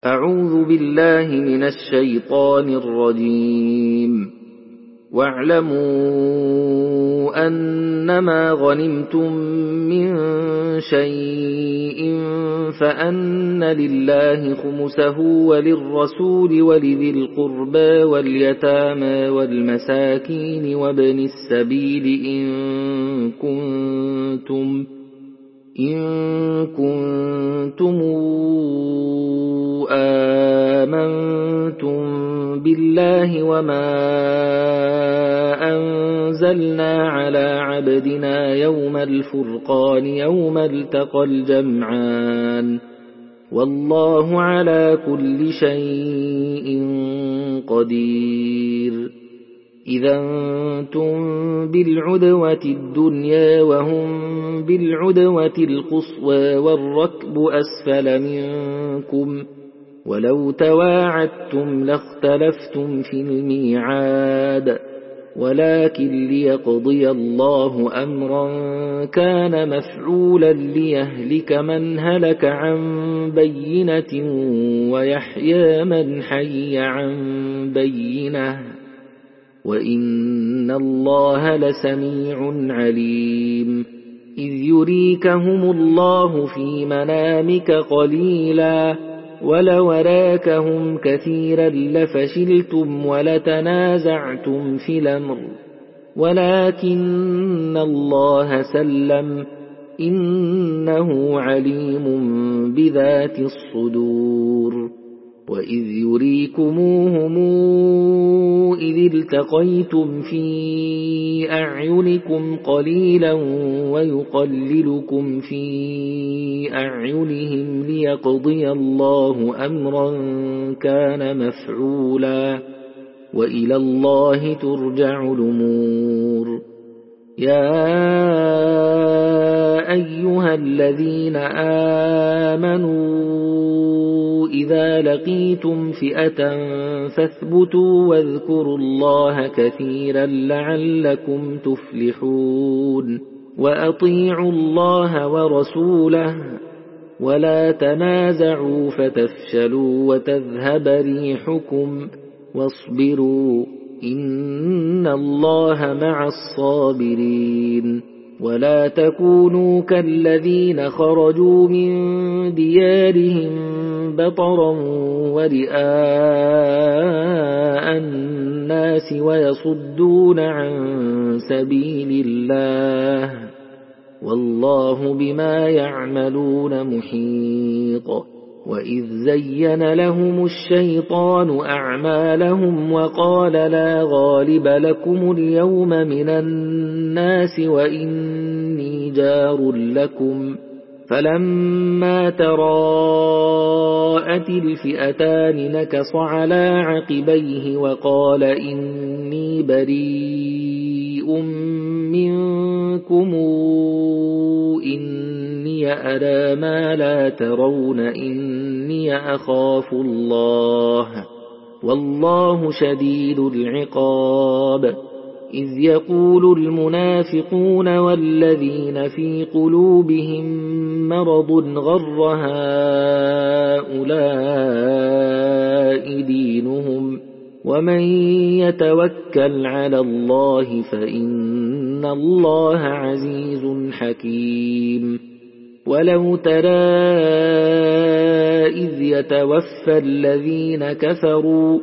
أعوذ بالله من الشيطان الرجيم. واعلموا أنما غنمتم من شيء فأن لله خمسه وللرسول ولذي القربى واليتامى والمساكين وابن السبيل إن كنتم آمنتم بالله وما أنزلنا على عبدنا يوم الفرقان يوم التقى الجمعان والله على كل شيء قدير. إذا أنتم بالعدوة الدنيا وهم بالعدوة القصوى والركب أسفل منكم ولو تواعدتم لاختلفتم في الميعاد ولكن ليقضي الله أمرا كان مفعولا ليهلك من هلك عن بينة ويحيى من حي عن بينة وإن الله لسميع عليم. إذ يريكهم الله في منامك قليلا ولو أراكهم كثيرا لفشلتم ولتنازعتم في الأمر ولكن الله سلم إنه عليم بذات الصدور. وإذ يريكموهم إذ التقيتم في أعينكم قليلا ويقللكم في أعينهم ليقضي الله أمرا كان مفعولا وإلى الله ترجع الأمور. يا أيها الذين آمنوا إذا لقيتم فئة فاثبتوا واذكروا الله كثيرا لعلكم تفلحون. وأطيعوا الله ورسوله ولا تنازعوا فتفشلوا وتذهب ريحكم واصبروا إن الله مع الصابرين. ولا تكونوا كالذين خرجوا من ديارهم بطرا ورئاء الناس ويصدون عن سبيل الله والله بما يعملون محيط. وإذ زين لهم الشيطان أعمالهم وقال لا غالب لكم اليوم من الناس وإني جار لكم فلما تراءت الفئتان نكص على عقبيه وقال إني بريء منكم إني أرى ما لا ترون إني أخاف الله والله شديد العقاب. إذ يقول المنافقون والذين في قلوبهم مرض غر هؤلاء دينهم ومن يتوكل على الله فإن الله عزيز حكيم. ولو ترى إذ يتوفى الذين كفروا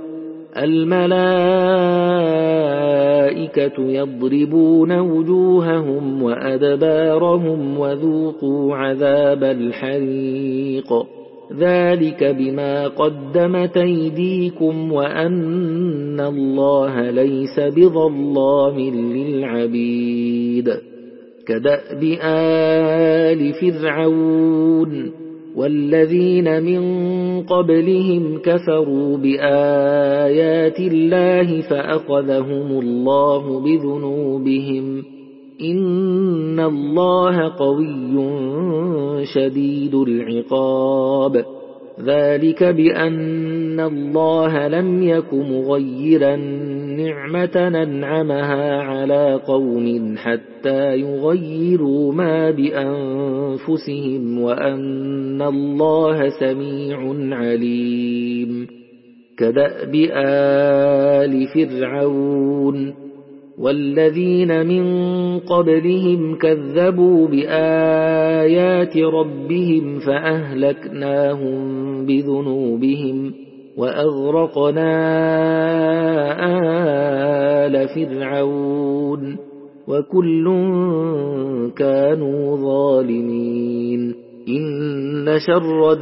الملائكة يضربون وجوههم وأدبارهم وذوقوا عذاب الحريق ذلك بما قدمت أيديكم وأن الله ليس بظلام للعبيد. كدأب آل فرعون والذين من قبلهم كفروا بآيات الله فأخذهم الله بذنوبهم إن الله قوي شديد العقاب. ذلك بأن الله لم يك مغيرا نعمة أنعمها على قوم حتى يغيروا ما بأنفسهم وأن الله سميع عليم كدأب آل فرعون والذين من قبلهم كذبوا بآيات ربهم فأهلكناهم بذنوبهم وأغرقنا آل فرعون وكل كانوا ظالمين إن شر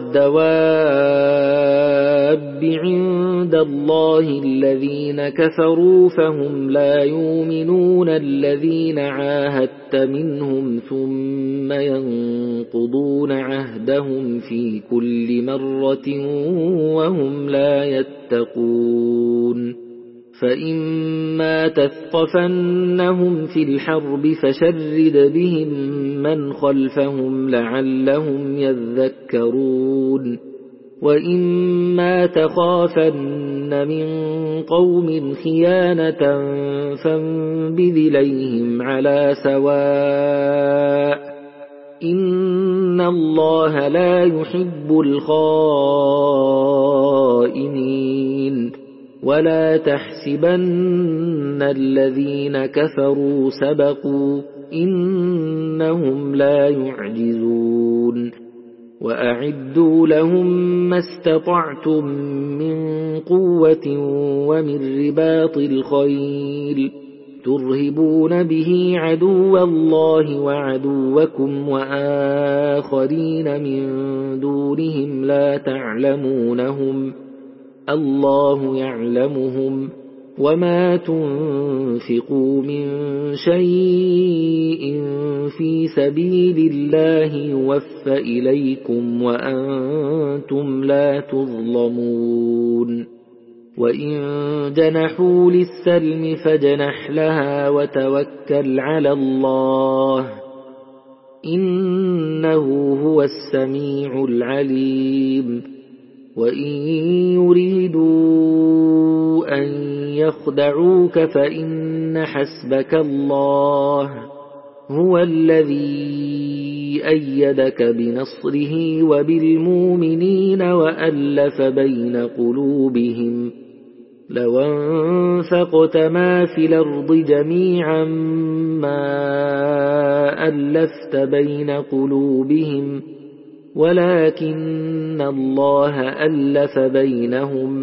الدواب عند الله الذين كفروا فهم لا يؤمنون الذين عاهدت منهم ثم ينقضون عهدهم في كل مرة وهم لا يتقون فإما تثقفنهم في الحرب فشرد بهم من خلفهم لعلهم يذكرون وإما تخافن من قوم خيانة فانبذ إليهم على سواء إن الله لا يحب الخائنين ولا تحسبن الذين كفروا سبقوا إنهم لا يعجزون وأعدوا لهم ما استطعتم من قوة ومن رباط الخيل ترهبون به عدو الله وعدوكم وآخرين من دونهم لا تعلمونهم الله يعلمهم وما تنفقوا من شيء في سبيل الله يوفى إليكم وأنتم لا تظلمون وإن جنحوا للسلم فاجنح لها وتوكل على الله إنه هو السميع العليم وإن يريدوا أن يخدعوك فإن حسبك الله هو الذي أيدك بنصره وبالمؤمنين وألف بين قلوبهم لو أنفقت ما في الأرض جميعا ما ألفت بين قلوبهم ولكن الله ألف بينهم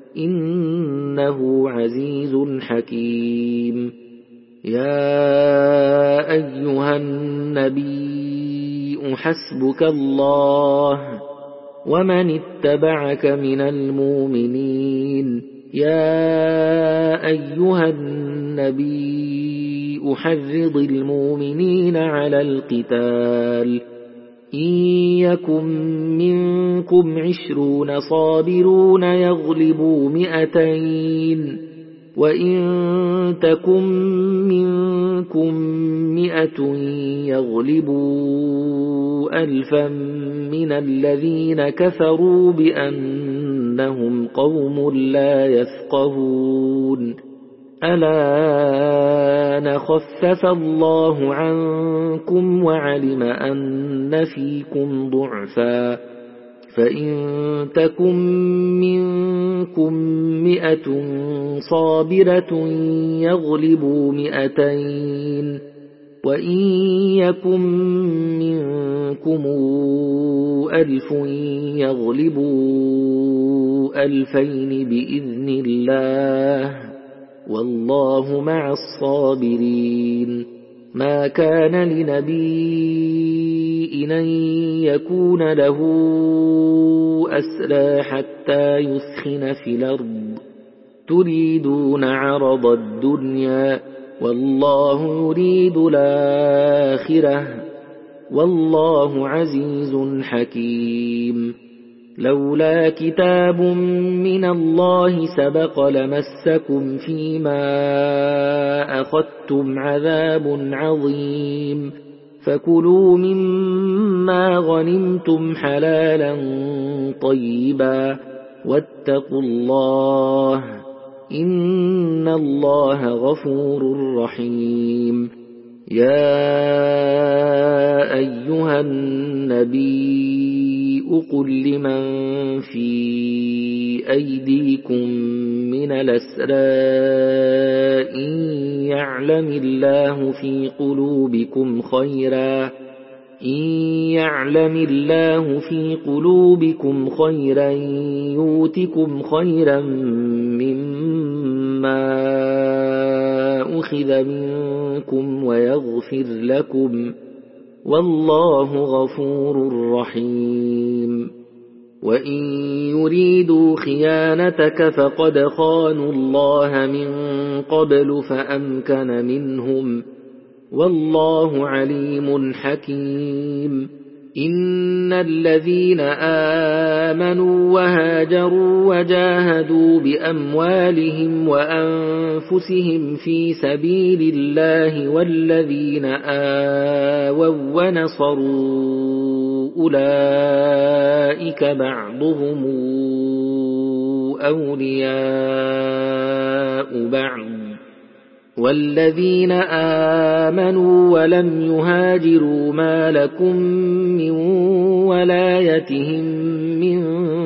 إنه عزيز حكيم يا أيها النبي حسبك الله ومن اتبعك من المؤمنين يا أيها النبي حرض المؤمنين على القتال إن يكن منكم 20 صابرون يغلبوا 200 وإن تكن منكم 100 يغلبوا 1000 من الذين كفروا بأنهم قوم لا يفقهون ألا خفف الله عنكم وعلم أن فيكم ضعفا فإن تكن منكم 100 صابرة يغلبوا 200 وإن يكن منكم 1000 يغلبوا 2000 بإذن الله والله مع الصابرين ما كان لنبي أن يكون له أسرى حتى يثخن في الأرض تريدون عرض الدنيا والله يريد الآخرة والله عزيز حكيم لولا كتاب من الله سبق لمسكم فيما أخذتم عذاب عظيم فكلوا مما غنمتم حلالا طيبا واتقوا الله إن الله غفور رحيم. يا أيها النبي قل لمن في أيديكم من الأسرى إن يعلم الله في قلوبكم خيرا يؤتكم خيرا مما أخذ منكم ويغفر لكم والله غفور رحيم. وإن يريدوا خيانتك فقد خانوا الله من قبل فأمكن منهم والله عليم حكيم. إن الذين آمنوا وهاجروا وجاهدوا بأموالهم وأنفسهم في سبيل الله والذين آووا ونصروا أولئك بعضهم أولياء بعض والذين آمنوا ولم يهاجروا ما لكم من ولايتهم من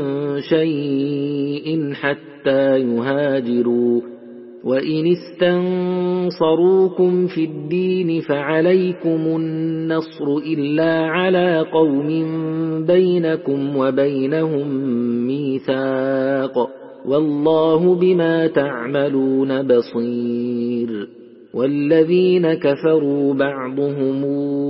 شيء حتى يهاجروا وإن استنصروكم في الدين فعليكم النصر إلا على قوم بينكم وبينهم ميثاق والله بما تعملون بصير. والذين كفروا بعضهم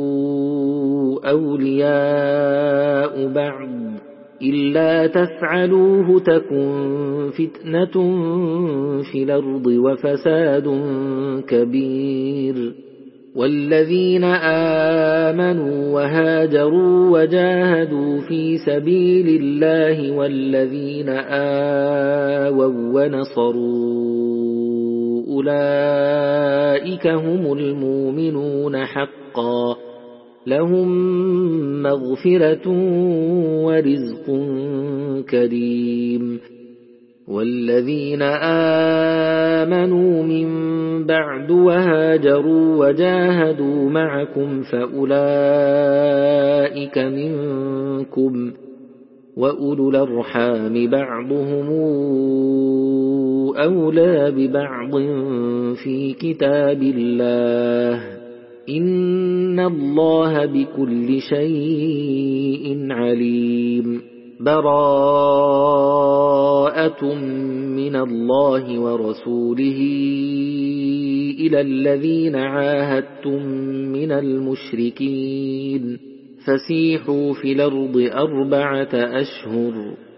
أولياء بعض إلا تفعلوه تكن فتنة في الأرض وفساد كبير. والذين آمنوا وهاجروا وجاهدوا في سبيل الله والذين آووا ونصروا أولئك هم المؤمنون حقا لهم مغفرة ورزق كريم. والذين آمنوا من بعد وهاجروا وجاهدوا معكم فأولئك منكم وأولو الأرحام بعضهم أولى ببعض في كتاب الله إن الله بكل شيء عليم. براءة من الله ورسوله إلى الذين عاهدتم من المشركين فسيحوا في الأرض 4 أشهر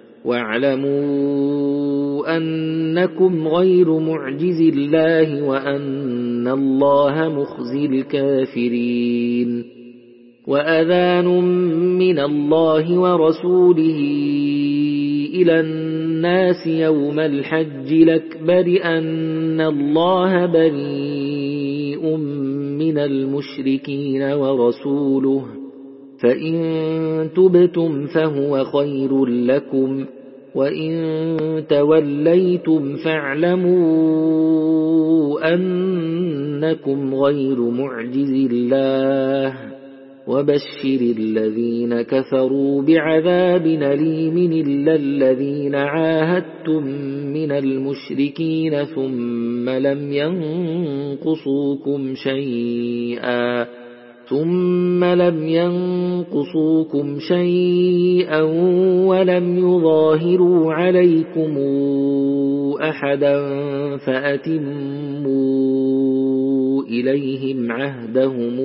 واعلموا أنكم غير معجز الله وأن الله مخزي الكافرين. وأذان من الله ورسوله إلى الناس يوم الحج الأكبر أن الله بريء من المشركين ورسوله فإن تبتم فهو خير لكم وإن توليتم فاعلموا أنكم غير معجز الله وبشر الذين كفروا بعذاب أليم إلا الذين عاهدتم من المشركين ثم لم ينقصوكم شيئا ولم يظاهروا عليكم أحدا فأتموا إليهم عهدهم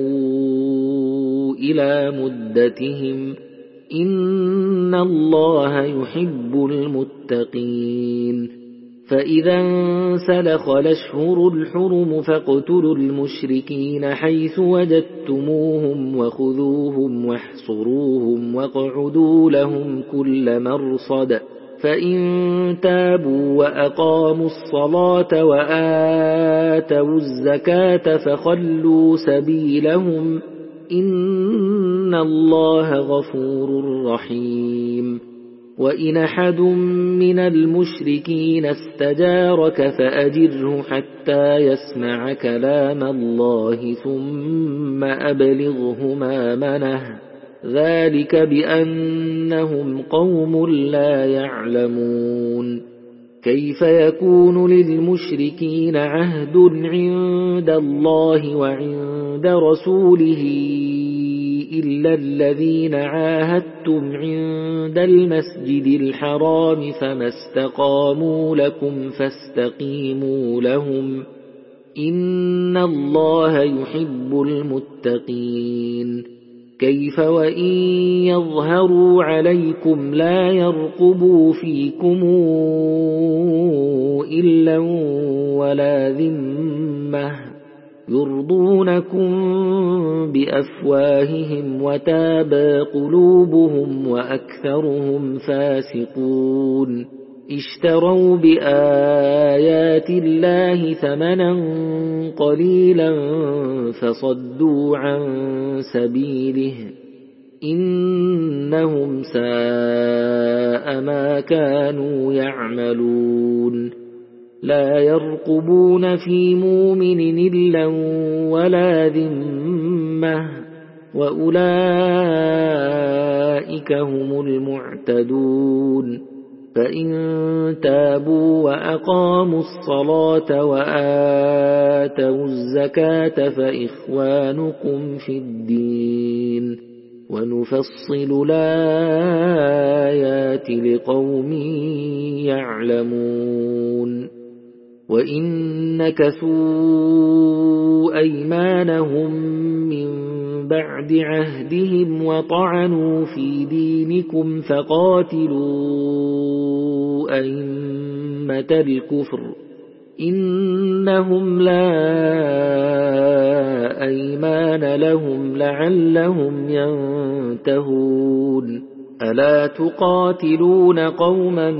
إلى مدتهم إن الله يحب المتقين. فإذا انسلخ الأشهر الحرم فاقتلوا المشركين حيث وجدتموهم وخذوهم واحصروهم واقعدوا لهم كل مرصد فإن تابوا وأقاموا الصلاة وآتوا الزكاة فخلوا سبيلهم إن الله غفور رحيم وإن أحد من المشركين استجارك فأجره حتى يسمع كلام الله ثم أبلغه مأمنه ذلك بأنهم قوم لا يعلمون كيف يكون للمشركين عهد عند الله وعند رسوله إلا الذين عاهدتم عند المسجد الحرام فما استقاموا لكم فاستقيموا لهم إن الله يحب المتقين كيف وإن يظهروا عليكم لا يرقبوا فيكم إلا ولا ذمة يرضونكم بأفواههم وتابى قلوبهم وأكثرهم فاسقون اشتروا بآيات الله ثمنا قليلا فصدوا عن سبيله إنهم ساء ما كانوا يعملون لا يرقبون في مؤمن إلا ولا ذمة وأولئك هم المعتدون فإن تابوا وأقاموا الصلاة وآتوا الزكاة فإخوانكم في الدين ونفصل الآيات لقوم يعلمون وإن نكثوا أيمانهم من بعد عهدهم وطعنوا في دينكم فقاتلوا أئمة الكفر إنهم لا أيمان لهم لعلهم ينتهون ألا تقاتلون قوما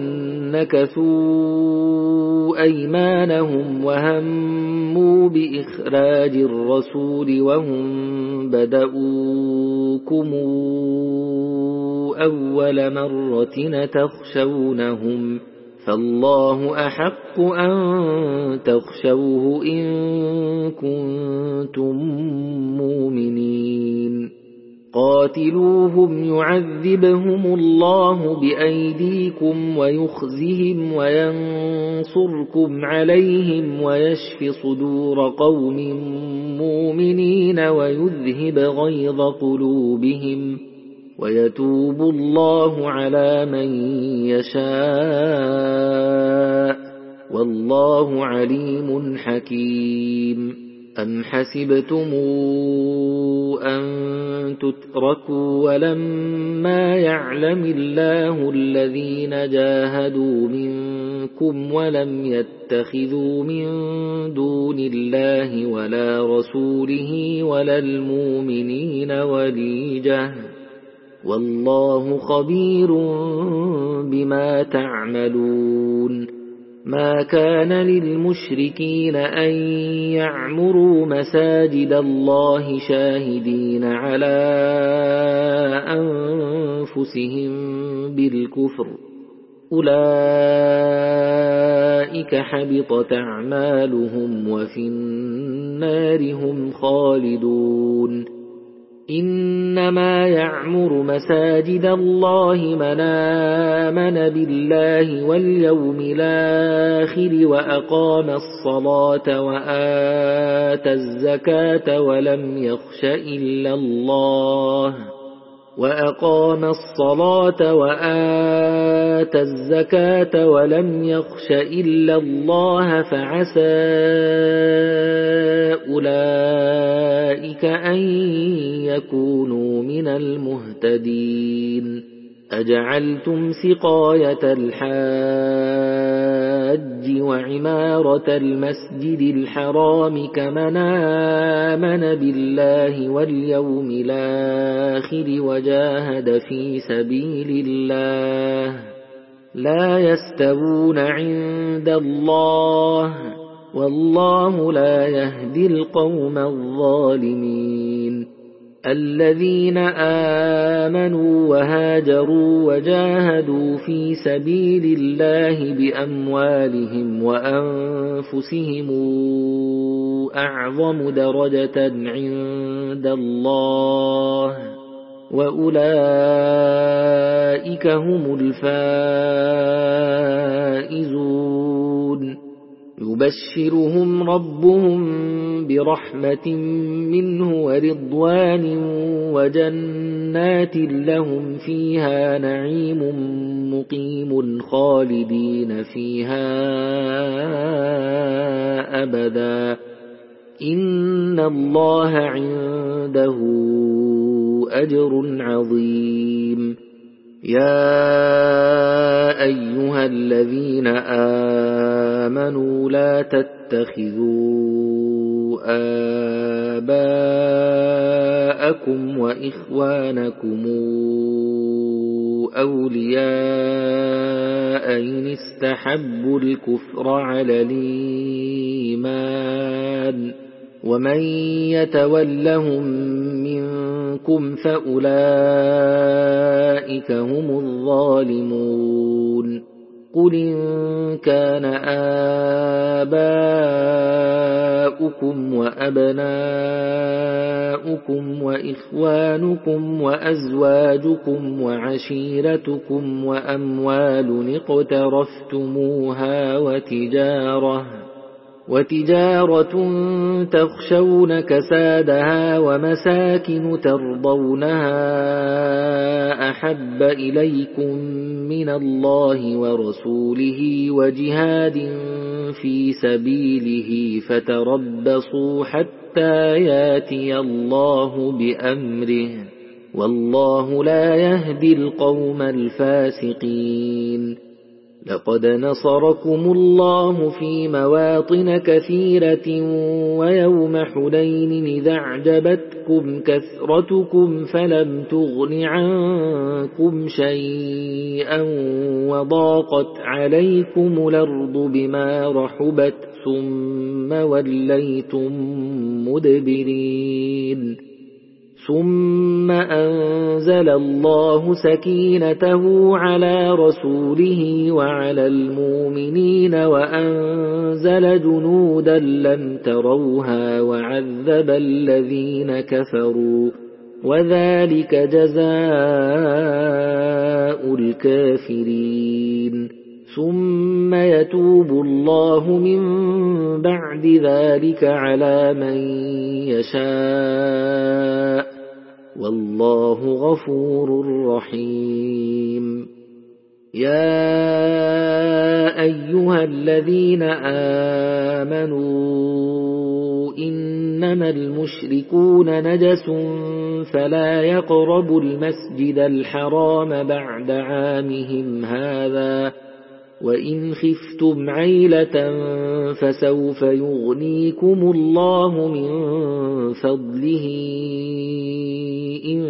نكثوا أيمانهم وهموا بإخراج الرسول وهم بدؤوكم أول مرة تخشونهم فالله أحق أن تخشوه إن كنتم مؤمنين قاتلوهم يعذبهم الله بأيديكم ويخزهم وينصركم عليهم ويشف صدور قوم مؤمنين ويذهب غيظ قلوبهم ويتوب الله على من يشاء والله عليم حكيم أم حسبتم أن تتركوا ولما يعلم الله الذين جاهدوا منكم ولم يتخذوا من دون الله ولا رسوله ولا المؤمنين وليجة والله خبير بما تعملون ما كان للمشركين أن يعمروا مساجد الله شاهدين على أنفسهم بالكفر أولئك حبطت أعمالهم وفي النار هم خالدون إنما يعمر مساجد الله من آمن بالله واليوم الآخر وأقام الصلاة وآتى الزكاة ولم يخش إلا الله فعسى أولئك أن يكونوا من المهتدين أجعلتم سقاية الحاج وعمارة المسجد الحرام كمن آمن بالله واليوم الآخر وجاهد في سبيل الله لا يستوون عند الله والله لا يهدي القوم الظالمين الذين آمنوا وهاجروا وجاهدوا في سبيل الله بأموالهم وأنفسهم أعظم درجة عند الله وأولئك هم الفائزون يبشرهم ربهم برحمة منه ورضوان وجنات لهم فيها نعيم مقيم خالدين فيها أبدا إن الله عنده أجر عظيم يا أيها الذين آمنوا لا تتخذوا آباءكم وإخوانكم أولياء إن استحبوا الكفر على الإيمان ومن يتولهم منكم فأولئك هم الظالمون قل إن كان آباؤكم وأبناؤكم وإخوانكم وأزواجكم وعشيرتكم وأموال اقترفتموها وتجارة تخشون كسادها ومساكن ترضونها أحب إليكم من الله ورسوله وجهاد في سبيله فتربصوا حتى ياتي الله بأمره والله لا يهدي القوم الفاسقين لقد نصركم الله في مواطن كثيرة ويوم حنين إذا أعجبتكم كثرتكم فلم تغن عنكم شيئا وضاقت عليكم الأرض بما رحبت ثم وليتم مدبرين ثم أنزل الله سكينته على رسوله وعلى المؤمنين وأنزل جنودا لم تروها وعذب الذين كفروا وذلك جزاء الكافرين ثم يتوب الله من بعد ذلك على من يشاء والله غفور رحيم يا أيها الذين آمنوا إنما المشركون نجس فلا يقربوا المسجد الحرام بعد عامهم هذا وإن خفتم عيلة فسوف يغنيكم الله من فضله إن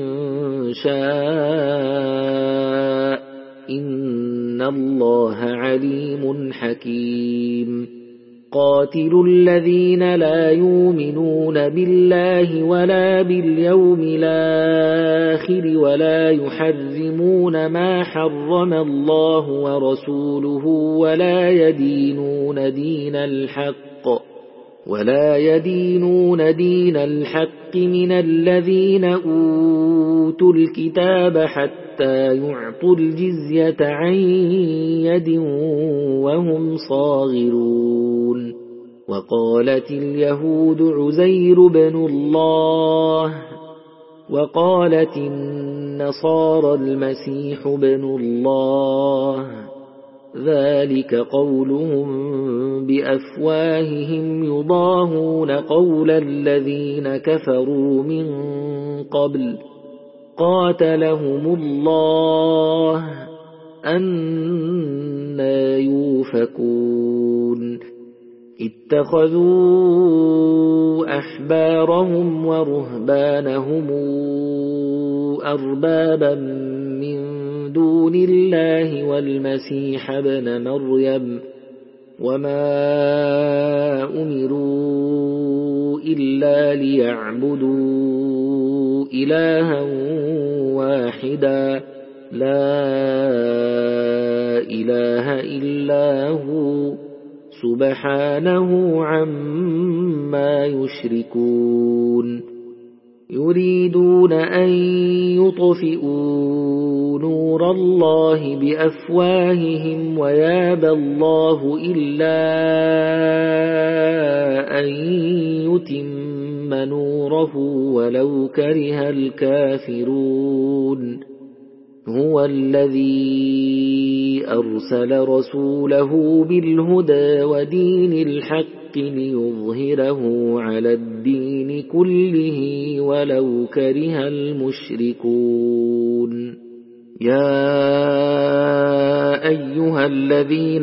شاء إن الله عليم حكيم قاتلوا الذين لا يؤمنون بالله ولا باليوم الآخر ولا يحرمون ما حرم الله ورسوله ولا يدينون دين الحق من الذين أوتوا الكتاب حتى يعطوا الجزية عن يد وهم صاغرون وقالت اليهود عزير بن الله وقالت النصارى المسيح بن الله ذلك قولهم بأفواههم يضاهون قول الذين كفروا من قبل قاتلهم الله أنى يؤفكون اتخذوا أحبارهم ورهبانهم أربابا من دون الله والمسيح ابن مريم وما أمروا إلا ليعبدوا إلها واحدا لا إله إلا هو سبحانه عما يشركون يريدون أن يطفئوا نور الله بأفواههم ويابى الله إلا أن يتم نوره ولو كره الكافرون هو الذي أرسل رسوله بالهدى ودين الحق ليظهره على الدين كله ولو كره المشركون يا أيها الذين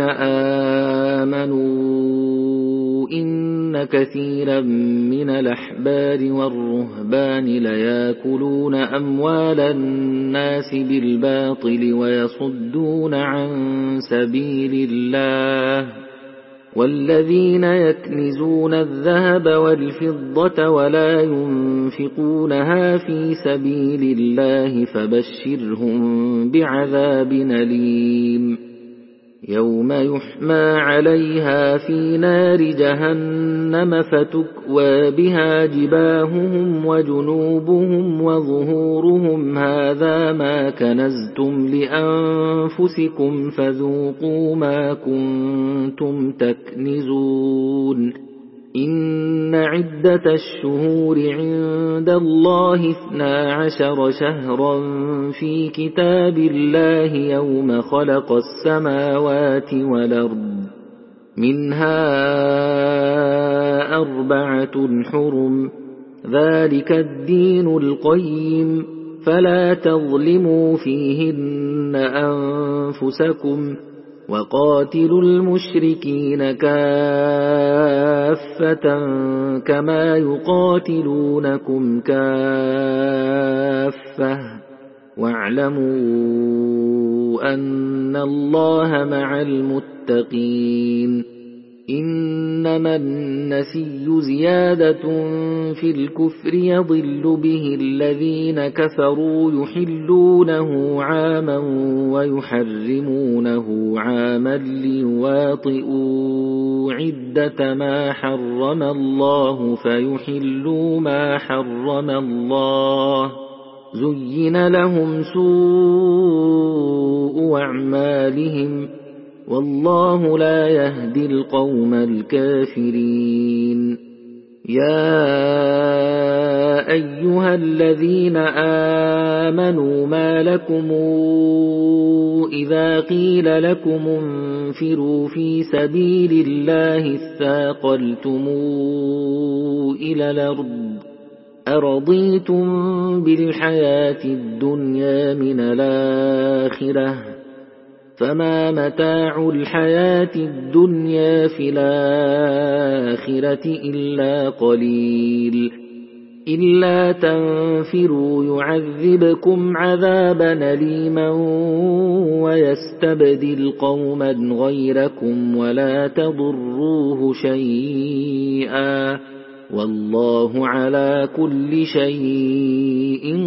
آمنوا إن كثيرا من الأحبار والرهبان ليأكلون أموال الناس بالباطل ويصدون عن سبيل الله والذين يكنزون الذهب والفضة ولا ينفقونها في سبيل الله فبشرهم بعذاب أليم يوم يحمى عليها في نار جهنم فتكوى بها جباههم وجنوبهم وظهورهم هذا ما كنزتم لأنفسكم فذوقوا ما كنتم تكنزون إن عدة الشهور عند الله 12 شهرا في كتاب الله يوم خلق السماوات والأرض منها 4 حرم ذلك الدين القيم فلا تظلموا فيهن أنفسكم وقاتلوا المشركين كافة كما يقاتلونكم كافة واعلموا أن الله مع المتقين إنما النسي زيادة في الكفر يضل به الذين كفروا يحلونه عاما ويحرمونه عاما ليواطئوا عدة ما حرم الله فيحلوا ما حرم الله زين لهم سوء أعمالهم والله لا يهدي القوم الكافرين يا أيها الذين آمنوا ما لكم إذا قيل لكم انفروا في سبيل الله اثاقلتم إلى الأرض أرضيتم بالحياة الدنيا من الآخرة فما متاع الحياة الدنيا في الآخرة إلا قليل إلا تنفروا يعذبكم عذابا أليما ويستبدل قوما غيركم ولا تضروه شيئا والله على كل شيء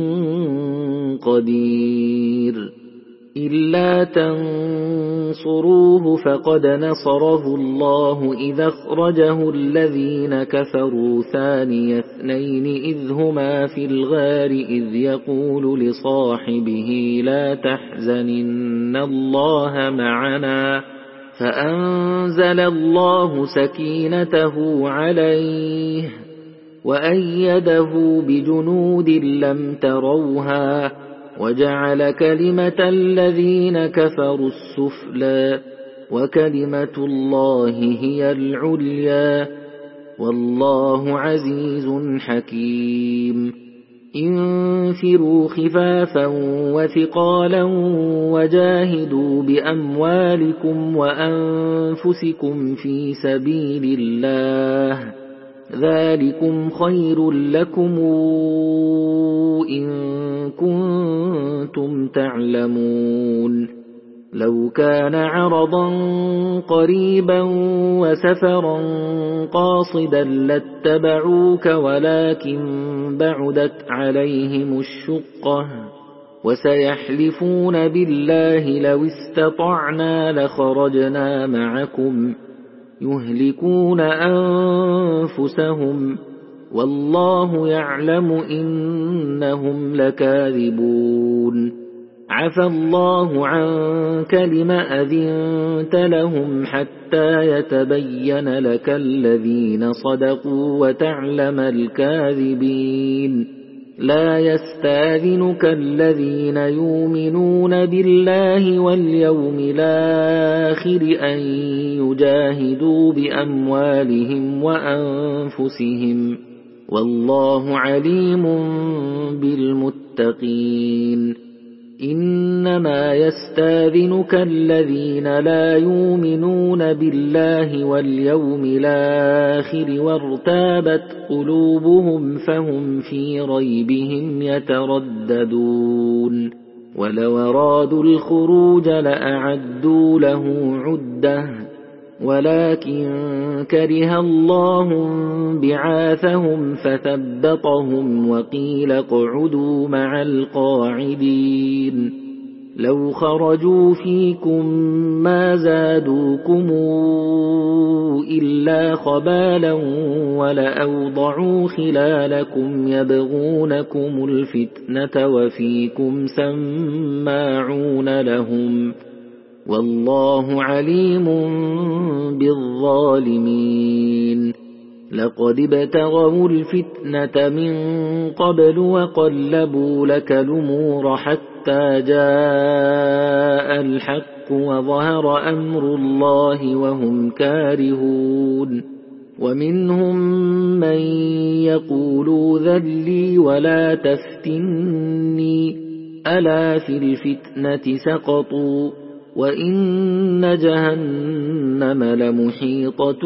قدير إلا تنصروه فقد نصره الله إذا أخرجه الذين كفروا ثاني اثنين إذ هما في الغار إذ يقول لصاحبه لا تحزن إن الله معنا فأنزل الله سكينته عليه وأيده بجنود لم تروها وجعل كلمة الذين كفروا السفلى وكلمة الله هي العليا والله عزيز حكيم انفروا خفافا وثقالا وجاهدوا بأموالكم وأنفسكم في سبيل الله ذلكم خير لكم إن كنتم تعلمون لو كان عرضا قريبا وسفرا قاصدا لاتبعوك ولكن بعدت عليهم الشقة وسيحلفون بالله لو استطعنا لخرجنا معكم يهلكون أنفسهم والله يعلم إنهم لكاذبون عفى الله عنك لم أذنت لهم حتى يتبين لك الذين صدقوا وتعلم الكاذبين لا يستاذنك الذين يؤمنون بالله واليوم الآخر أن يجاهدوا بأموالهم وأنفسهم والله عليم بالمتقين إنما يستاذنك الذين لا يؤمنون بالله واليوم الآخر وارتابت قلوبهم فهم في ريبهم يترددون ولو أرادوا الخروج لأعدوا له عدة ولكن كره الله بعاثهم فثبطهم وقيل اقعدوا مع القاعدين لو خرجوا فيكم ما زادوكم إلا خبالا ولأوضعوا خلالكم يبغونكم الفتنة وفيكم سماعون لهم والله عليم بالظالمين لقد ابتغوا الفتنة من قبل وقلبوا لك الأمور حتى جاء الحق وظهر أمر الله وهم كارهون ومنهم من يقول ذلي ولا تفتني ألا في الفتنة سقطوا وإن جهنم لمحيطة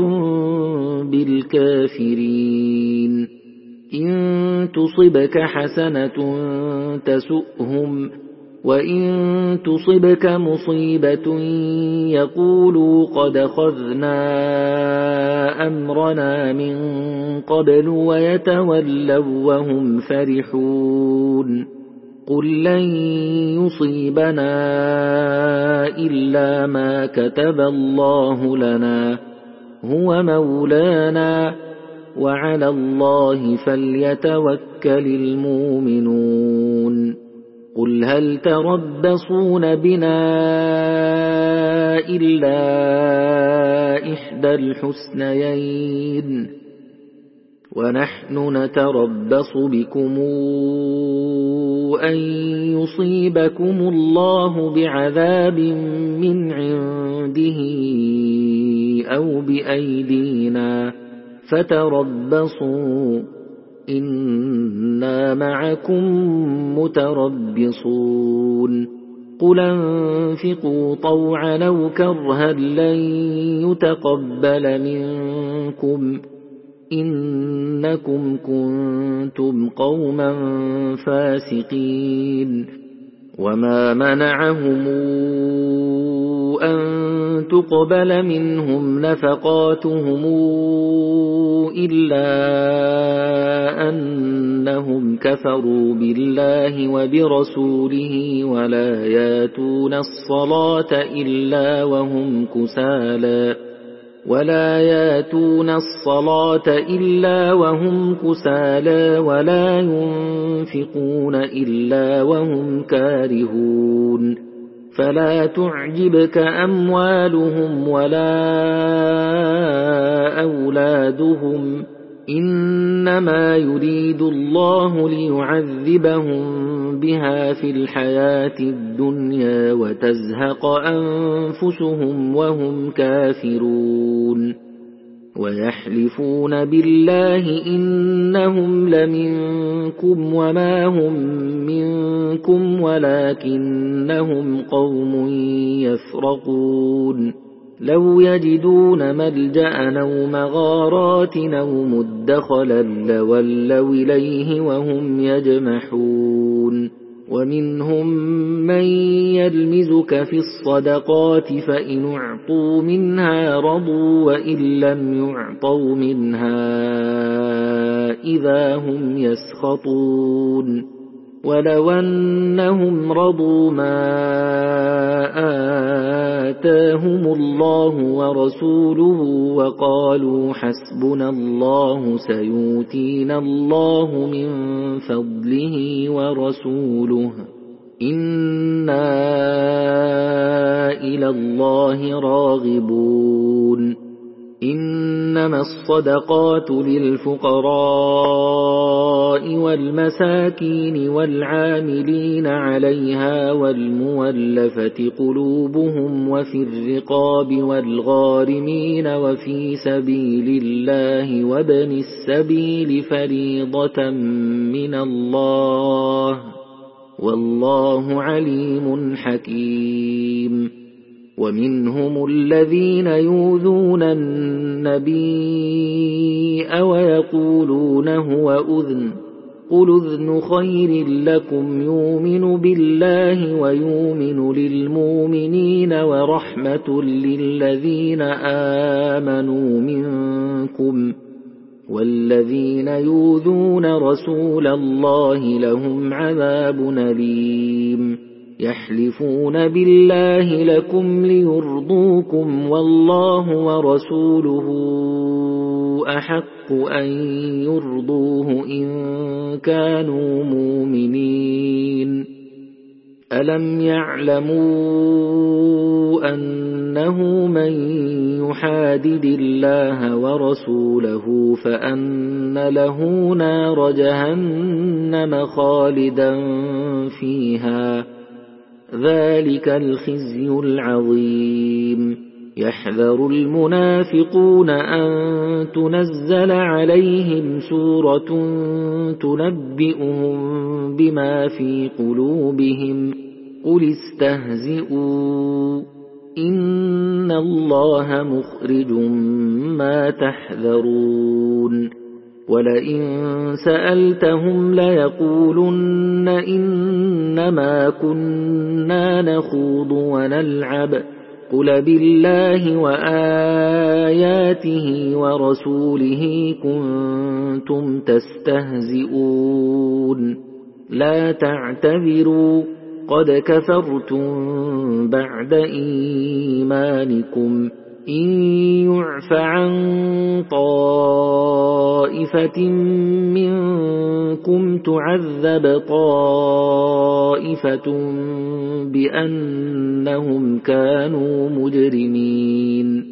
بالكافرين إن تصبك حسنة تسؤهم وإن تصبك مصيبة يقولوا قد أخذنا أمرنا من قبل ويتولوا وهم فرحون قل لن يصيبنا إلا ما كتب الله لنا هو مولانا وعلى الله فليتوكل المؤمنون قل هل تربصون بنا إلا إحدى الحسنيين ونحن نتربص بكم أن يصيبكم الله بعذاب من عنده أو بأيدينا فتربصوا إنا معكم متربصون قل انفقوا طوعا أو كرها لن يتقبل منكم إنكم كنتم قوما فاسقين وما منعهم أن تقبل منهم نفقاتهم إلا أنهم كفروا بالله وبرسوله ولا ياتون الصلاة إلا وهم كسالى ولا ينفقون إلا وهم كارهون فلا تعجبك أموالهم ولا أولادهم إنما يريد الله ليعذبهم بها في الحياة الدنيا وتزهق أنفسهم وهم كافرون ويحلفون بالله إنهم لمنكم وما هم منكم ولكنهم قوم يفرقون لو يجدون ملجأ أو مغارات أو مدخلا لولوا إليه وهم يجمحون ومنهم من يلمزك في الصدقات فإن أعطوا منها رضوا وإن لم يعطوا منها إذا هم يسخطون ولو أنهم رضوا ما آتاهم الله ورسوله وقالوا حسبنا الله سيؤتينا الله من فضله ورسوله إنا إلى الله راغبون إنما الصدقات للفقراء والمساكين والعاملين عليها والمولفة قلوبهم وفي الرقاب والغارمين وفي سبيل الله وابن السبيل فريضة من الله والله عليم حكيم ومنهم الذين يؤذون النبي ويقولون هو أذن قل أذن خير لكم يؤمن بالله ويؤمن للمؤمنين ورحمة للذين آمنوا منكم والذين يؤذون رسول الله لهم عذاب أليم يحلفون بالله لكم ليرضوكم والله ورسوله أحق أن يرضوه إن كانوا مؤمنين ألم يعلموا أنه من يحادد الله ورسوله فأن له نار جهنم خالدا فيها ذلك الخزي العظيم يحذر المنافقون أن تنزل عليهم سورة تنبئهم بما في قلوبهم قل استهزئوا إن الله مخرج ما تحذرون ولئن سألتهم ليقولن إنما كنا نخوض ونلعب قل بالله وآياته ورسوله كنتم تستهزئون لا تعتذروا قد كفرتم بعد إيمانكم إن يعف عن طائفة منكم تعذب طائفة بأنهم كانوا مجرمين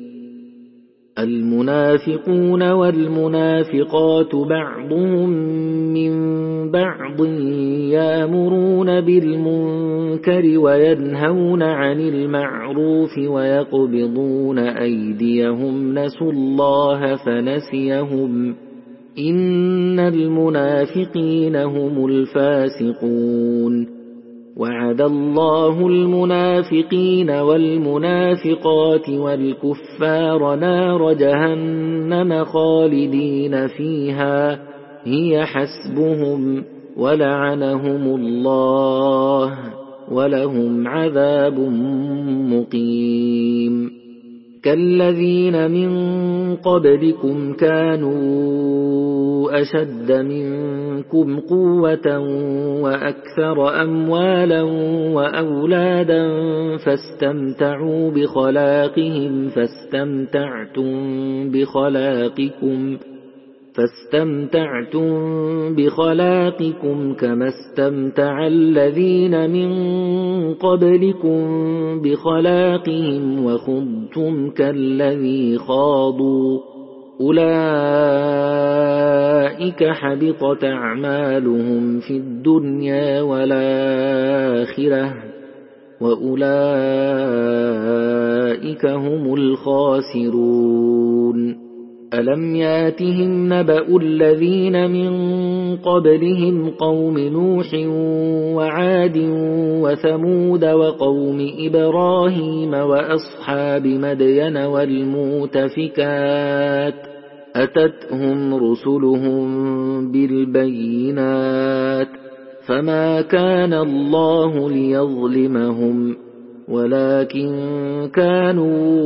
المنافقون والمنافقات بعضهم من بعض يأمرون بالمنكر وينهون عن المعروف ويقبضون أيديهم نسوا الله فنسيهم إن المنافقين هم الفاسقون وعد الله المنافقين والمنافقات والكفار نار جهنم خالدين فيها هي حسبهم ولعنهم الله ولهم عذاب مقيم كالذين من قبلكم كانوا أشد منكم قوة وأكثر أموالا وأولادا فاستمتعوا بخلاقكم كما استمتع الذين من قبلكم بخلاقهم وخضتم كالذي خاضوا أولئك حبطت أعمالهم في الدنيا والآخرة وأولئك هم الخاسرون ألم ياتهم نبأ الذين من قبلهم قوم نوح وعاد وثمود وقوم إبراهيم وأصحاب مدين والمؤتفكات أتتهم رسلهم بالبينات فما كان الله ليظلمهم ولكن كانوا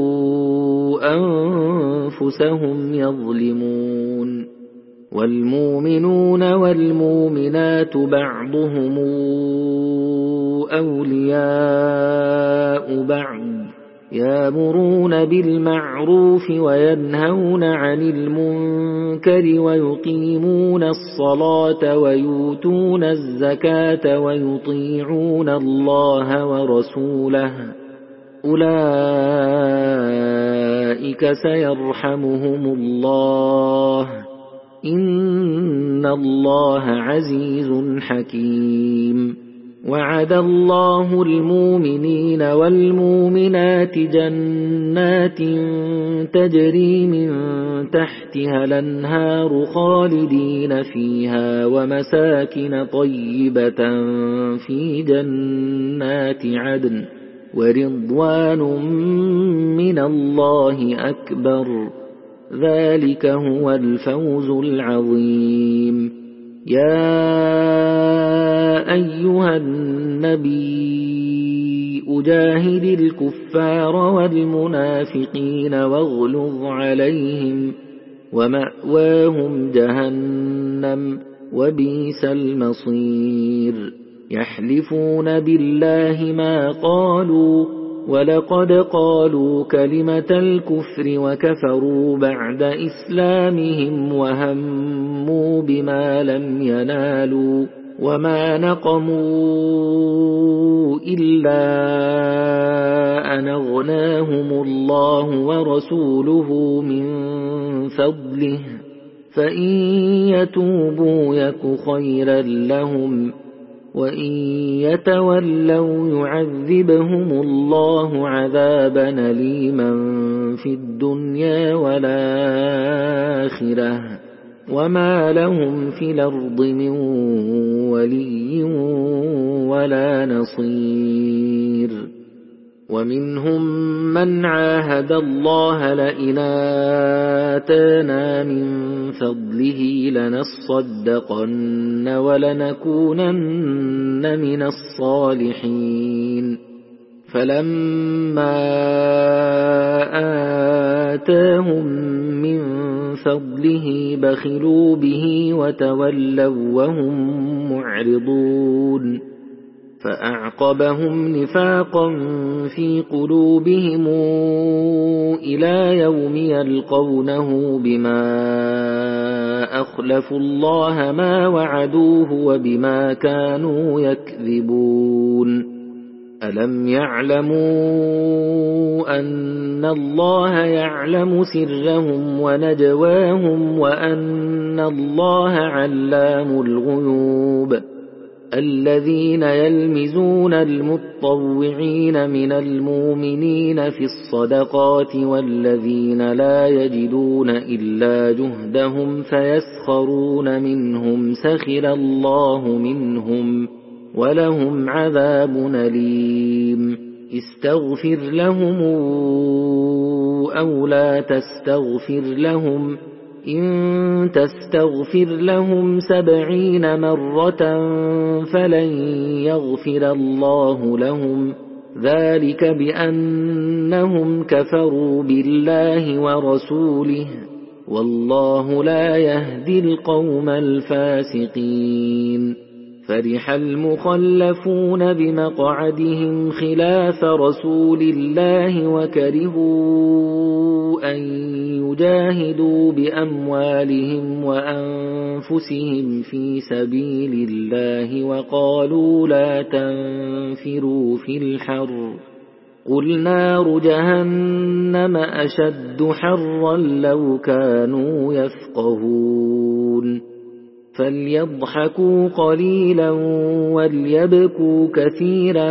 أنفسهم يظلمون والمؤمنون والمؤمنات بعضهم أولياء بعض يأمرون بالمعروف وينهون عن المنكر ويقيمون الصلاة ويؤتون الزكاة ويطيعون الله ورسوله أولئك سيرحمهم الله إن الله عزيز حكيم وعد الله المؤمنين والمؤمنات جنات تجري من تحتها الأنهار خالدين فيها ومساكن طيبة في جنات عدن ورضوان من الله أكبر ذلك هو الفوز العظيم يا أيها النبي أجاهد الكفار والمنافقين واغلظ عليهم ومأواهم جهنم وبئس المصير يحلفون بالله ما قالوا ولقد قالوا كلمة الكفر وكفروا بعد إسلامهم وهموا بما لم ينالوا وما نقموا إلا أن أغناهم الله ورسوله من فضله فإن يتوبوا يك خيرا لهم وإن يتولوا يعذبهم الله عذابا أليما في الدنيا والآخرة وما لهم في الأرض من ولي ولا نصير ومنهم من عاهد الله لئن آتانا من فضله لنصدقن ولنكونن من الصالحين فلما آتاهم من فضله بخلوا به وتولوا وهم معرضون فأعقبهم نفاقا في قلوبهم إلى يوم يلقونه بما أخلفوا الله ما وعدوه وبما كانوا يكذبون ألم يعلموا أن الله يعلم سرهم ونجواهم وأن الله علام الغيوب الذين يلمزون المتطوعين من المؤمنين في الصدقات والذين لا يجدون إلا جهدهم فيسخرون منهم سخر الله منهم ولهم عذاب أليم استغفر لهم أو لا تستغفر لهم إن تستغفر لهم 70 مرة فلن يغفر الله لهم ذلك بأنهم كفروا بالله ورسوله والله لا يهدي القوم الفاسقين فرح المخلفون بمقعدهم خلاف رسول الله وكرهوا أن يجاهدوا بأموالهم وأنفسهم في سبيل الله وقالوا لا تنفروا في الحر قل نار جهنم أشد حرا لو كانوا يفقهون فليضحكوا قليلا وليبكوا كثيرا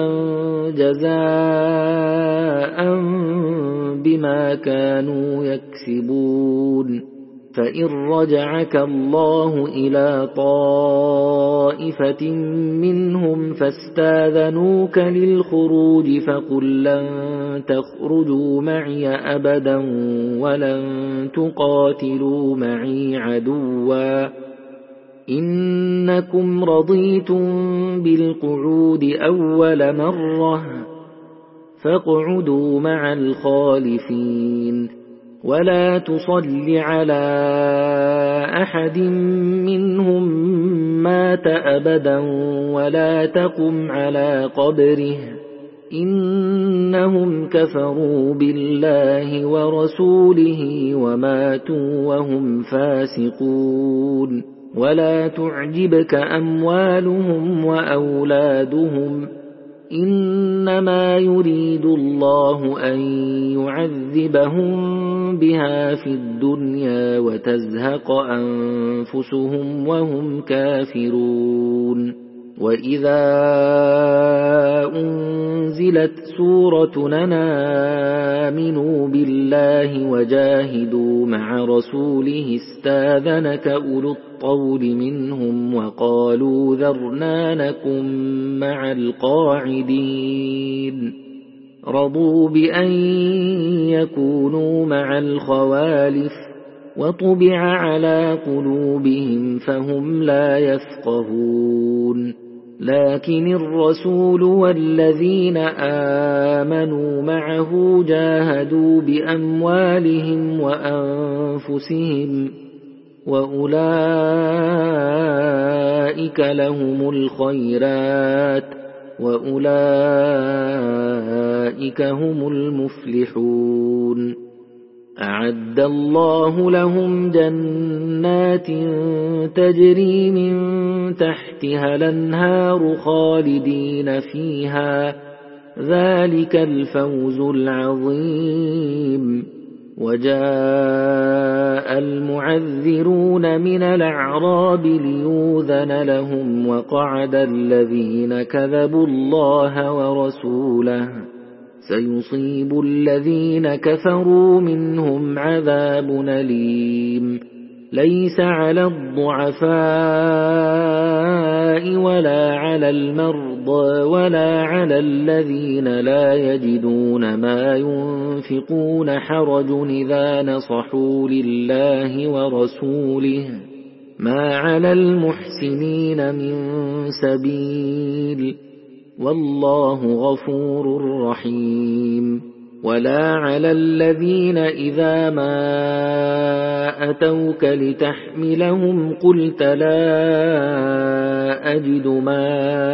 جزاء بما كانوا يكسبون فإن رجعك الله إلى طائفة منهم فاستاذنوك للخروج فقل لن تخرجوا معي أبدا ولن تقاتلوا معي عدوا إنكم رضيتم بالقعود أول مرة فاقعدوا مع الخالفين ولا تصل على أحد منهم مات أبدا ولا تقم على قبره إنهم كفروا بالله ورسوله وماتوا وهم فاسقون ولا تعجبك أموالهم وأولادهم إنما يريد الله أن يعذبهم بها في الدنيا وتزهق أنفسهم وهم كافرون وإذا أنزلت سورة آمنوا بالله وجاهدوا مع رسوله استاذنك أولو الطول منهم وقالوا ذرنا نكن مع القاعدين رضوا بأن يكونوا مع الخوالف وطبع على قلوبهم فهم لا يفقهون لكن الرسول والذين آمنوا معه جاهدوا بأموالهم وأنفسهم وأولئك لهم الخيرات وأولئك هم المفلحون أعد الله لهم جنات تجري من تحتها الأنهار خالدين فيها ذلك الفوز العظيم وجاء المعذرون من الأعراب ليؤذن لهم وقعد الذين كذبوا الله ورسوله سيصيب الذين كفروا منهم عذاب أليم ليس على الضعفاء ولا على المرضى ولا على الذين لا يجدون ما ينفقون حرج إذا نصحوا لله ورسوله ما على المحسنين من سبيل والله غفور رحيم ولا على الذين إذا ما أتوك لتحملهم قلت لا أجد ما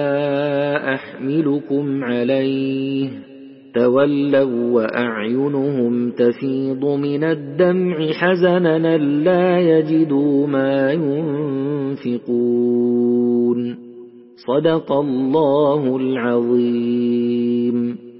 أحملكم عليه تولوا وأعينهم تفيض من الدمع حزنا لا يجدوا ما ينفقون صدق الله العظيم.